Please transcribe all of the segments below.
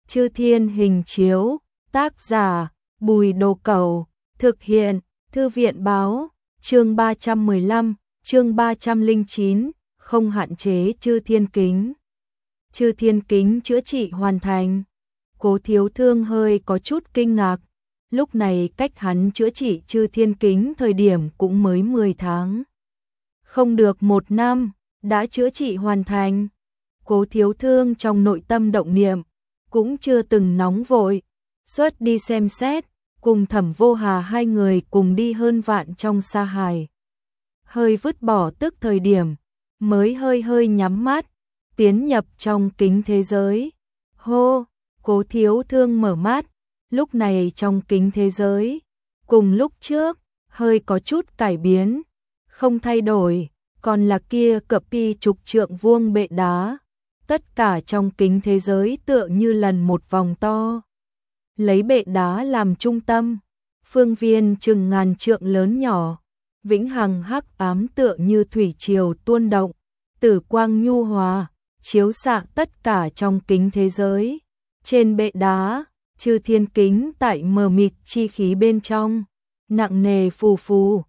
Chư Thiên Hình Chiếu, tác giả Bùi Đồ Cẩu, thực hiện Thư viện Báo, chương 315, chương 309, không hạn chế Chư Thiên Kính. Chư Thiên Kính chữa trị hoàn thành. Cố Thiếu Thương hơi có chút kinh ngạc, lúc này cách hắn chữa trị Chư Thiên Kính thời điểm cũng mới 10 tháng. Không được 1 năm, đã chữa trị hoàn thành. Cố Thiếu Thương trong nội tâm động niệm, cũng chưa từng nóng vội, xuất đi xem xét, cùng Thẩm Vô Hà hai người cùng đi hơn vạn trong sa hải. Hơi vứt bỏ tức thời điểm, mới hơi nhắm mắt, tiến nhập trong kính thế giới. Hô, Cố Thiếu Thương mở mắt, lúc này trong kính thế giới, cùng lúc trước, hơi có chút cải biến, không thay đổi, còn là kia cập pi chục trượng vuông bệ đá. Tất cả trong kính thế giới tựa như lần một vòng to. Lấy bệ đá làm trung tâm, phương viên chừng ngàn trượng lớn nhỏ, vĩnh hằng hắc ám tựa như thủy triều tuôn động, tử quang nhu hòa, chiếu xạ tất cả trong kính thế giới. Trên bệ đá, Chư Thiên Kính tại mờ mịt chi khí bên trong, nặng nề phù phù.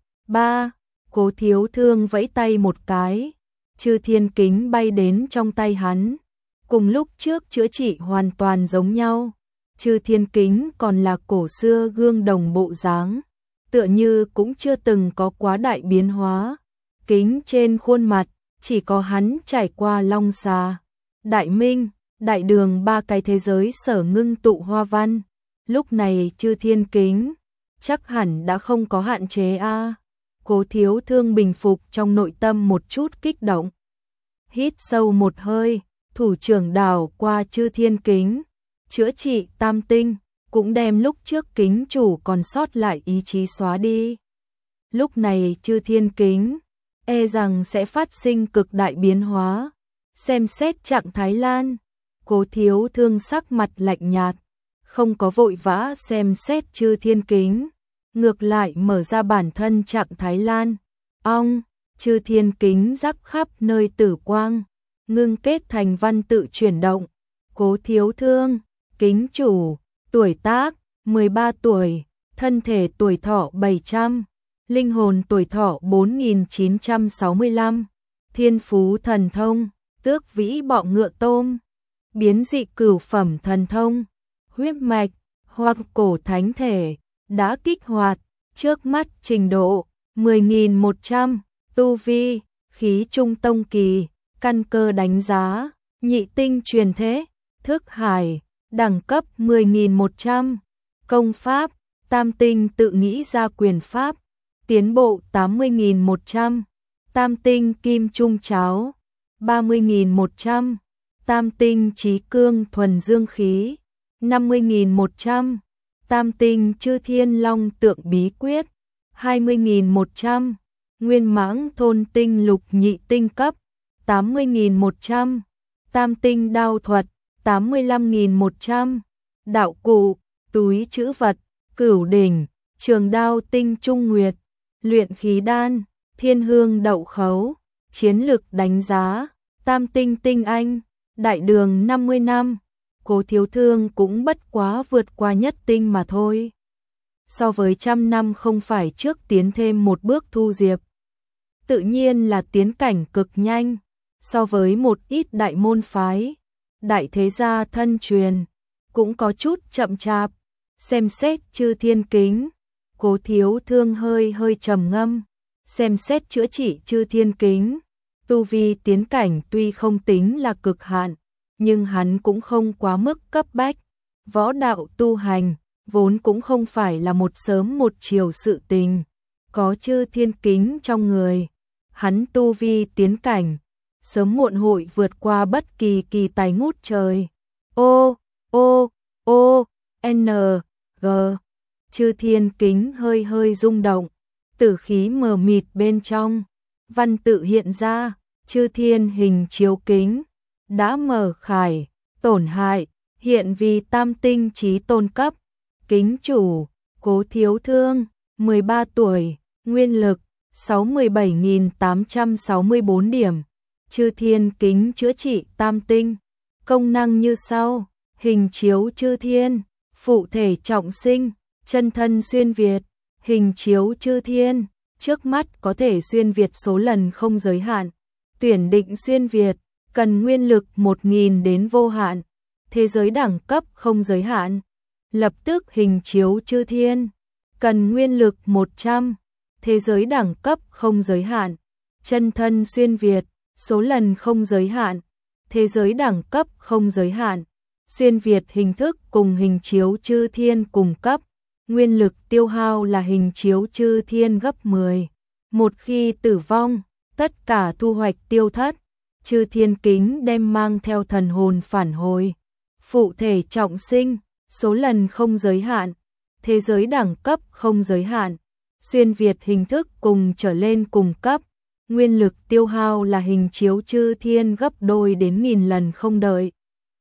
Cố Thiếu Thương vẫy tay một cái, Chư Thiên Kính bay đến trong tay hắn, cùng lúc trước chữa trị hoàn toàn giống nhau. Chư Thiên Kính còn là cổ xưa gương đồng bộ dáng, tựa như cũng chưa từng có quá đại biến hóa. Kính trên khuôn mặt, chỉ có hắn trải qua long xà, đại minh, đại đường 3 cái thế giới sở ngưng tụ hoa văn. Lúc này Chư Thiên Kính, chắc hẳn đã không có hạn chế a. Cố Thiếu Thương bình phục trong nội tâm một chút kích động. Hít sâu một hơi, thủ trưởng đảo qua Chư Thiên Kính, chữa trị tam tinh, cũng đem lúc trước kính chủ còn sót lại ý chí xóa đi. Lúc này Chư Thiên Kính, e rằng sẽ phát sinh cực đại biến hóa. Xem xét trạng thái lan, Cố Thiếu Thương sắc mặt lạnh nhạt, không có vội vã xem xét Chư Thiên Kính, ngược lại mở ra bản thân trạng thái lan. Chư Thiên Kính rắc khắp nơi tử quang, ngưng kết thành văn tự chuyển động. Cố Thiếu Thương, kính chủ, tuổi tác 13 tuổi, thân thể tuổi thọ 700, linh hồn tuổi thọ 4965, thiên phú thần thông, tước vĩ bọ ngựa tôm, biến dị cửu phẩm thần thông, huyết mạch, hoặc cổ thánh thể, đã kích hoạt, trước mắt trình độ 10.100, tu vi, khí trung tông kỳ, căn cơ đánh giá, nhị tinh truyền thế, thức hải, đẳng cấp 10.100, công pháp, tam tinh tự nghĩ ra quyền pháp, tiến bộ 80.100, tam tinh kim trung cháo, 30.100, tam tinh trí cương thuần dương khí, 50.100, tam tinh Chư Thiên Long tượng bí quyết, 20.100, nguyên mãng thôn tinh lục nhị tinh cấp, 80.100, tam tinh đao thuật, 85.100, đạo cụ, túi trữ vật, cửu đỉnh, trường đao tinh trung nguyệt, luyện khí đan, thiên hương đậu khấu, chiến lực đánh giá, tam tinh tinh anh, đại đường 50 năm. Cố Thiếu Thương cũng bất quá vượt qua nhất tinh mà thôi. So với 100 năm không phải trước tiến thêm một bước thu diệp, tự nhiên là tiến cảnh cực nhanh. So với một ít đại môn phái, đại thế gia thân truyền, cũng có chút chậm chạp. Xem xét Chư Thiên Kính, Cố Thiếu Thương hơi trầm ngâm. Xem xét chữa trị Chư Thiên Kính, tu vi tiến cảnh tuy không tính là cực hạn, nhưng hắn cũng không quá mức cấp bách. Võ đạo tu hành, vốn cũng không phải là một sớm một chiều sự tình. Có Chư Thiên Kính trong người, hắn tu vi tiến cảnh, sớm muộn hội vượt qua bất kỳ kỳ tài ngút trời. G. Chư Thiên Kính hơi rung động, tử khí mờ mịt bên trong, văn tự hiện ra, Chư Thiên Hình Chiếu Kính, đã mở khải, tổn hại, hiện vì tam tinh chí tôn cấp, kính chủ, Cố Thiếu Thương, 13 tuổi, nguyên lực, 67.864 điểm, Chư Thiên Kính chữa trị tam tinh, công năng như sau, hình chiếu chư thiên, phụ thể trọng sinh, chân thân xuyên Việt, hình chiếu chư thiên, trước mắt có thể xuyên Việt số lần không giới hạn, tuyển định xuyên Việt, cần nguyên lực 1000 đến vô hạn, thế giới đẳng cấp không giới hạn, lập tức hình chiếu chư thiên, cần nguyên lực 100, thế giới đẳng cấp không giới hạn, chân thân xuyên Việt, số lần không giới hạn, thế giới đẳng cấp không giới hạn, xuyên Việt hình thức cùng hình chiếu chư thiên cùng cấp, nguyên lực tiêu hao là hình chiếu chư thiên gấp 10. Một khi tử vong, tất cả thu hoạch tiêu thất, chư thiên kính đem mang theo thần hồn phản hồi, phụ thể trọng sinh, số lần không giới hạn, thế giới đẳng cấp không giới hạn, xuyên Việt hình thức cùng trở lên cùng cấp, nguyên lực tiêu hao là hình chiếu chư thiên gấp đôi đến 1000 lần không đợi.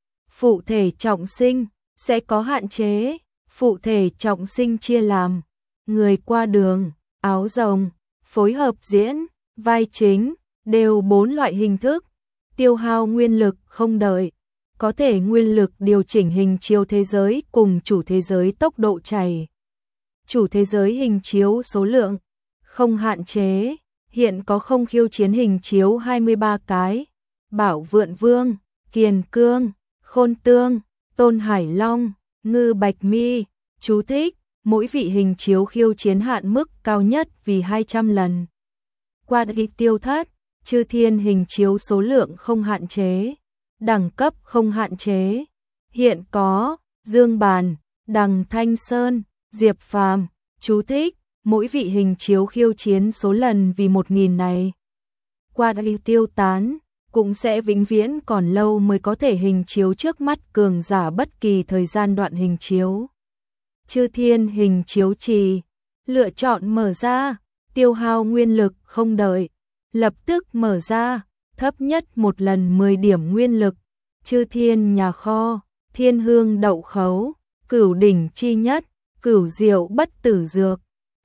Phụ thể trọng sinh sẽ có hạn chế, phụ thể trọng sinh chia làm người qua đường, áo rồng, phối hợp diễn, vai chính, đều 4 loại hình thức, tiêu hao nguyên lực không đợi, có thể nguyên lực điều chỉnh hình chiếu thế giới cùng chủ thế giới tốc độ chảy. Chủ thế giới hình chiếu số lượng không hạn chế, hiện có không khiêu chiến hình chiếu 23 cái, Bảo Vượn Vương, Kiền Cương, Khôn Tương, Tôn Hải Long, Ngư Bạch Mi, chú thích, mỗi vị hình chiếu khiêu chiến hạn mức cao nhất vì 200 lần. Qua đi tiêu thất, chư thiên hình chiếu số lượng không hạn chế, đẳng cấp không hạn chế. Hiện có Dương Bàn, Đằng Thanh Sơn, Diệp Phàm, chú thích, mỗi vị hình chiếu khiêu chiến số lần vì 1000 này. Qua đi tiêu tán, cũng sẽ vĩnh viễn còn lâu mới có thể hình chiếu trước mắt cường giả bất kỳ thời gian đoạn hình chiếu. Chư thiên hình chiếu trì, lựa chọn mở ra, tiêu hao nguyên lực không đợi, lập tức mở ra, thấp nhất một lần 10 điểm nguyên lực, chư thiên nhà kho, thiên hương đậu khấu, cửu đỉnh chi nhất, cửu diệu bất tử dược,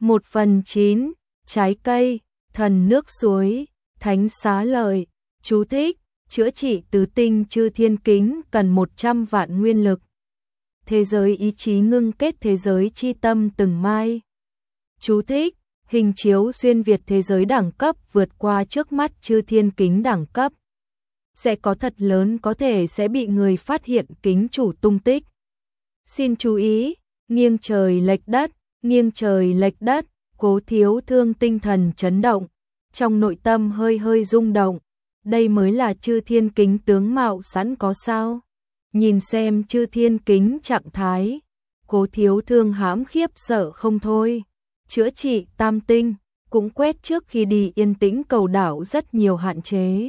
1/9, trái cây, thần nước suối, thánh xá lợi, chú thích, chữa trị tứ tinh chư thiên kính cần 100 vạn nguyên lực. Thế giới ý chí ngưng kết thế giới chi tâm từng mai. Chú thích, hình chiếu xuyên Việt thế giới đẳng cấp vượt qua trước mắt chư thiên kính đẳng cấp. Sẽ có thật lớn có thể sẽ bị người phát hiện kính chủ tung tích. Xin chú ý, nghiêng trời lệch đất, Cố Thiếu Thương tinh thần chấn động, trong nội tâm hơi hơi rung động. Đây mới là chư thiên kính tướng mạo sẵn có sao? Nhìn xem chư thiên kính trạng thái, Cố Thiếu Thương hãm khiếp sợ không thôi. Chữa trị tam tinh, cũng quét trước khi đi Yên Tĩnh Cầu Đảo rất nhiều hạn chế.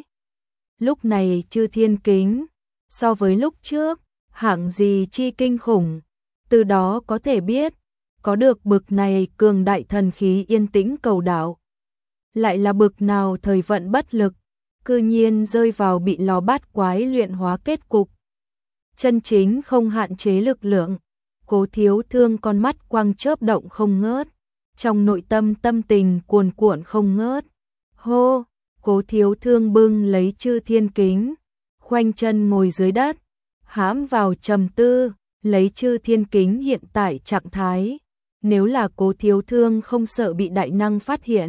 Lúc này chư thiên kính, so với lúc trước, hạng gì chi kinh khủng, từ đó có thể biết, có được bực này cường đại thần khí Yên Tĩnh Cầu Đảo. Lại là bực nào thời vận bất lực, cư nhiên rơi vào bị lò bát quái luyện hóa kết cục. Chân chính không hạn chế lực lượng, Cố Thiếu Thương con mắt quang chớp động không ngớt, trong nội tâm tâm tình cuồn cuộn không ngớt. Hô, Cố Thiếu Thương bưng lấy chư thiên kính, khoanh chân ngồi dưới đất, hãm vào trầm tư, lấy chư thiên kính hiện tại trạng thái. Nếu là Cố Thiếu Thương không sợ bị đại năng phát hiện,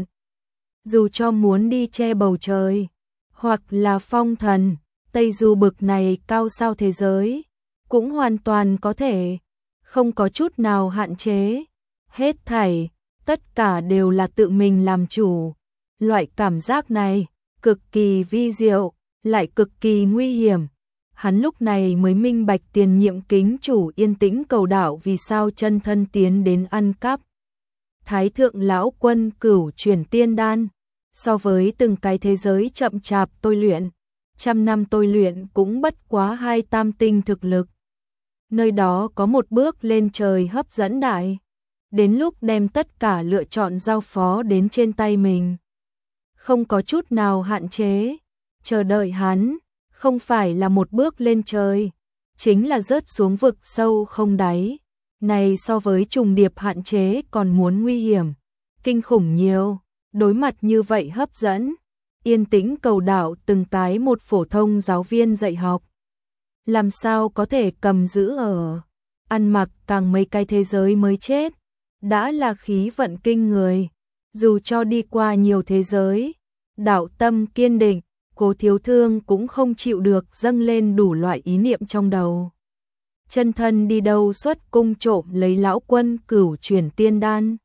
dù cho muốn đi che bầu trời, hoặc là phong thần, Tây Du bực này cao sao thế giới, cũng hoàn toàn có thể, không có chút nào hạn chế. Hết thảy, tất cả đều là tự mình làm chủ. Loại cảm giác này, cực kỳ vi diệu, lại cực kỳ nguy hiểm. Hắn lúc này mới minh bạch tiền nhiệm kính chủ Yên Tĩnh Cầu Đảo vì sao chân thân tiến đến ăn cắp Thái Thượng Lão Quân Cửu Chuyển Tiên Đan. So với từng cái thế giới chậm chạp tôi luyện, 100 năm tôi luyện cũng bất quá 2 tam tinh thực lực. Nơi đó có một bước lên trời hấp dẫn đại. Đến lúc đem tất cả lựa chọn giao phó đến trên tay mình. Không có chút nào hạn chế. Chờ đợi hắn, không phải là một bước lên trời, chính là rớt xuống vực sâu không đáy. Này so với trùng điệp hạn chế còn muốn nguy hiểm, kinh khủng nhiều. Đối mặt như vậy hấp dẫn, Yên Tĩnh Cầu Đảo từng tái một phổ thông giáo viên dạy học. làm sao có thể cầm giữ ở, ăn mặc càng mấy cái thế giới mới chết, đã là khí vận kinh người, dù cho đi qua nhiều thế giới, đạo tâm kiên định, Cố Thiếu Thương cũng không chịu được dâng lên đủ loại ý niệm trong đầu. Chân thân đi đâu xuất cung trộm lấy lão quân cửu chuyển tiên đan.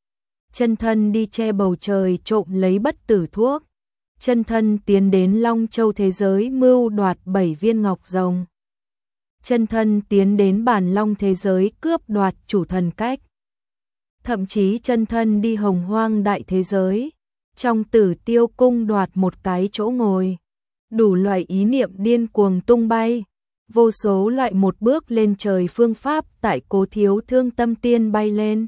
Chân thân đi che bầu trời trộm lấy bất tử thuốc. Chân thân tiến đến Long Châu thế giới mưu đoạt 7 viên ngọc rồng. Chân thân tiến đến Bản Long thế giới cướp đoạt chủ thần cách. Thậm chí chân thân đi Hồng Hoang đại thế giới, trong Tử Tiêu cung đoạt một cái chỗ ngồi. Đủ loại ý niệm điên cuồng tung bay, vô số loại một bước lên trời phương pháp tại Cố Thiếu Thương tâm tiên bay lên.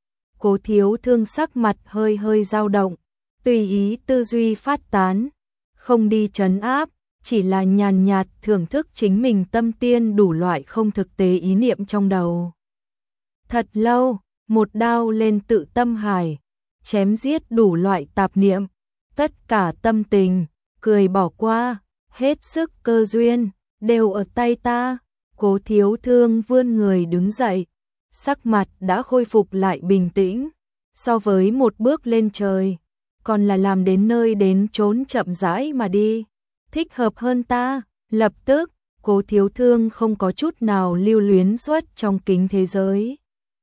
Cố Thiếu Thương sắc mặt hơi hơi dao động, tùy ý tư duy phát tán, không đi trấn áp, chỉ là nhàn nhạt thưởng thức chính mình tâm tiên đủ loại không thực tế ý niệm trong đầu. Thật lâu, một đao lên tự tâm hải, chém giết đủ loại tạp niệm, tất cả tâm tình, cười bỏ qua, hết sức cơ duyên, đều ở tay ta. Cố Thiếu Thương vươn người đứng dậy, sắc mặt đã khôi phục lại bình tĩnh, so với một bước lên trời, còn là làm đến nơi đến chốn chậm rãi mà đi, thích hợp hơn ta. Lập tức, Cố Thiếu Thương không có chút nào lưu luyến xuất trong kính thế giới.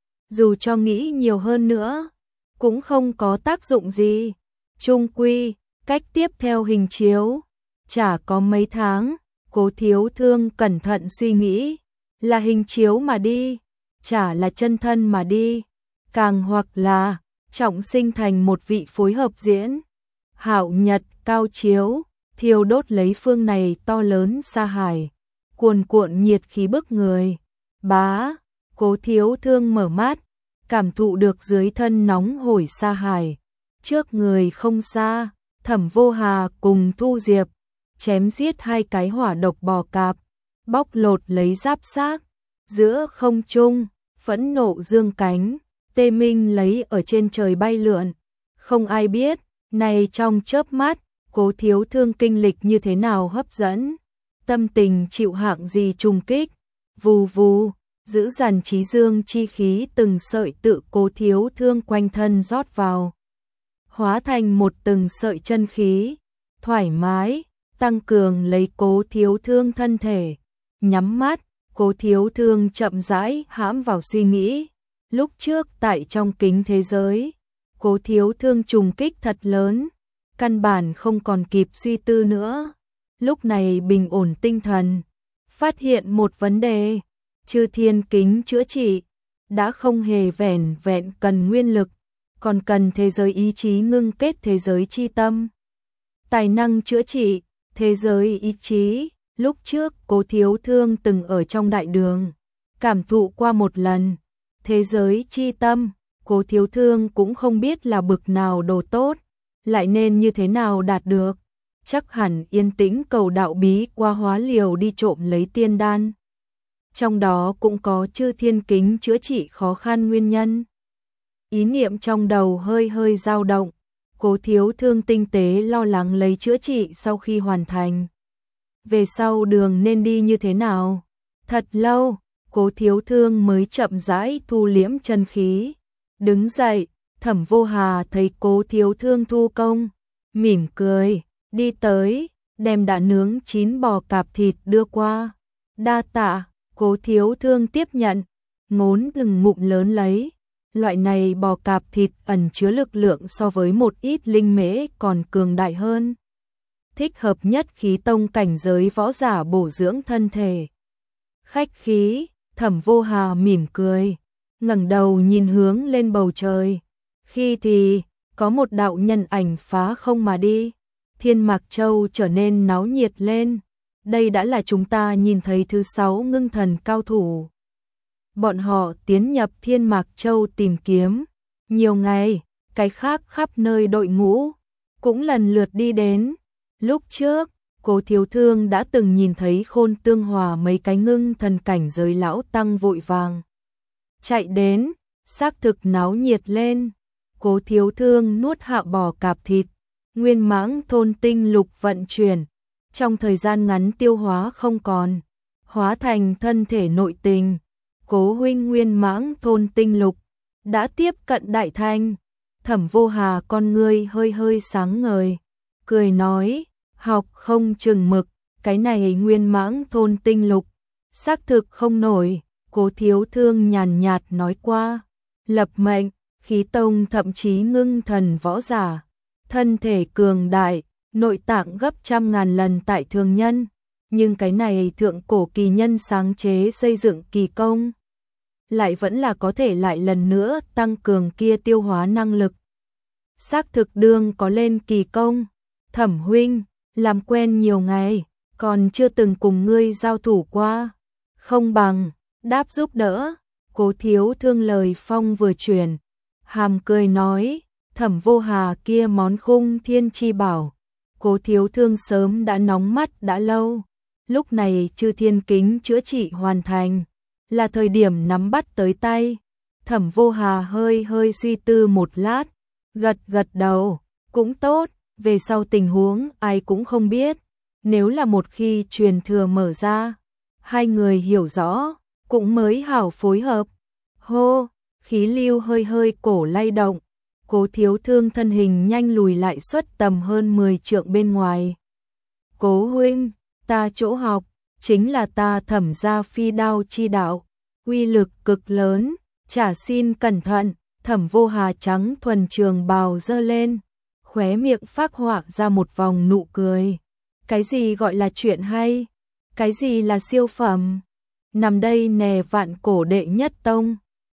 Dù cho nghĩ nhiều hơn nữa, cũng không có tác dụng gì. Chung quy, cách tiếp theo hình chiếu, chả có mấy tháng, Cố Thiếu Thương cẩn thận suy nghĩ, là hình chiếu mà đi, chả là chân thân mà đi, càng hoặc là trọng sinh thành một vị phối hợp diễn. Hạo nhật cao chiếu, thiêu đốt lấy phương này to lớn sa hải, cuồn cuộn nhiệt khí bức người. Bá, Cố Thiếu Thương mở mắt, cảm thụ được dưới thân nóng hổi sa hải. Trước người không xa, Thẩm Vô Hà cùng Thu Diệp chém giết hai cái hỏa độc bò cạp, bóc lột lấy giáp xác. Giữa không trung, phẫn nộ dương cánh, tê minh lấy ở trên trời bay lượn. Không ai biết, này trong chớp mắt, Cố Thiếu Thương kinh lịch như thế nào hấp dẫn, tâm tình chịu hạng gì trùng kích. Vù vù, giữ dằn trí dương chi khí từng sợi tự Cố Thiếu Thương quanh thân rót vào, hóa thành một từng sợi chân khí, thoải mái, tăng cường lấy Cố Thiếu Thương thân thể. Nhắm mắt, Cố Thiếu Thương chậm rãi hãm vào suy nghĩ. Lúc trước tại trong kính thế giới, Cố Thiếu Thương trùng kích thật lớn, căn bản không còn kịp suy tư nữa. Lúc này bình ổn tinh thần, phát hiện một vấn đề, Chư Thiên kính chữa trị đã không hề vẻn vẹn cần nguyên lực, còn cần thế giới ý chí ngưng kết thế giới chi tâm. Tài năng chữa trị thế giới ý chí, lúc trước Cố Thiếu Thương từng ở trong đại đường cảm thụ qua một lần. Thế giới chi tâm, Cố Thiếu Thương cũng không biết là bực nào đồ tốt, lại nên như thế nào đạt được. Chắc hẳn yên tĩnh cầu đạo bí qua hóa liều đi trộm lấy tiên đan. Trong đó cũng có Chư Thiên kính chữa trị khó khăn nguyên nhân. Ý niệm trong đầu hơi hơi dao động, Cố Thiếu Thương tinh tế lo lắng lấy chữa trị sau khi hoàn thành. Về sau đường nên đi như thế nào? Thật lâu, Cố Thiếu Thương mới chậm rãi thu liễm chân khí. Đứng dậy, Thẩm Vô Hà thấy Cố Thiếu Thương thu công, mỉm cười, đi tới, đem đã nướng chín bò cạp thịt đưa qua. Đa tạ. Cố Thiếu Thương tiếp nhận, ngốn từng ngụm lớn lấy. Loại này bò cạp thịt ẩn chứa lực lượng so với một ít linh mễ còn cường đại hơn. Thích hợp nhất khí tông cảnh giới võ giả bổ dưỡng thân thể. Khách khí, Thẩm Vô Hà mỉm cười, ngẩng đầu nhìn hướng lên bầu trời. Khi thì, có một đạo nhân ảnh phá không mà đi. Thiên Mạc Châu trở nên náo nhiệt lên. Đây đã là chúng ta nhìn thấy thứ 6 ngưng thần cao thủ. Bọn họ tiến nhập Thiên Mạc Châu tìm kiếm. Nhiều ngày, cái khác khắp nơi đội ngũ cũng lần lượt đi đến. Lúc trước, Cố Thiếu Thương đã từng nhìn thấy Khôn Tương Hòa mấy cái ngưng thần cảnh giới lão tăng vội vàng chạy đến, xác thực náo nhiệt lên. Cố Thiếu Thương nuốt hạ bò cạp thịt, nguyên mãng thôn tinh lục vận chuyển, trong thời gian ngắn tiêu hóa không còn. hóa thành thân thể nội tình. Cố huynh Nguyên Mãng thôn tinh lục đã tiếp cận đại thành. Thẩm Vô Hà con ngươi hơi hơi sáng ngời, cười nói, học không chừng mực, cái này Nguyên Mãng thôn tinh lục, xác thực không nổi. Cố Thiếu Thương nhàn nhạt nói qua, lập mệnh, khí tông thậm chí ngưng thần võ giả, thân thể cường đại, nội tạng gấp trăm ngàn lần tại thường nhân, nhưng cái này thượng cổ kỳ nhân sáng chế xây dựng kỳ công, lại vẫn là có thể lại lần nữa tăng cường kia tiêu hóa năng lực. Xác thực đương có lên kỳ công. Thẩm huynh, làm quen nhiều ngày, còn chưa từng cùng ngươi giao thủ qua. Không bằng, đáp giúp đỡ. Cố Thiếu Thương lời phong vừa chuyển, hàm cười nói, Thẩm Vô Hà kia món khung thiên chi bảo. Cố Thiếu Thương sớm đã nóng mắt đã lâu, lúc này chư thiên kính chữa trị hoàn thành, là thời điểm nắm bắt tới tay. Thẩm Vô Hà hơi hơi suy tư một lát, gật gật đầu, cũng tốt, về sau tình huống ai cũng không biết, nếu là một khi truyền thừa mở ra, hai người hiểu rõ, cũng mới hảo phối hợp. Hô, khí lưu hơi hơi cổ lay động, Cố Thiếu Thương thân hình nhanh lùi lại suốt tầm hơn 10 trượng bên ngoài. Cố huynh, ta chỗ học, chính là ta Thẩm gia phi đao chi đạo, uy lực cực lớn, trả xin cẩn thận. Thẩm Vô Hà trắng thuần trường bào giơ lên, khóe miệng phác họa ra một vòng nụ cười. Cái gì gọi là chuyện hay? Cái gì là siêu phẩm? Nằm đây nè vạn cổ đệ nhất tông.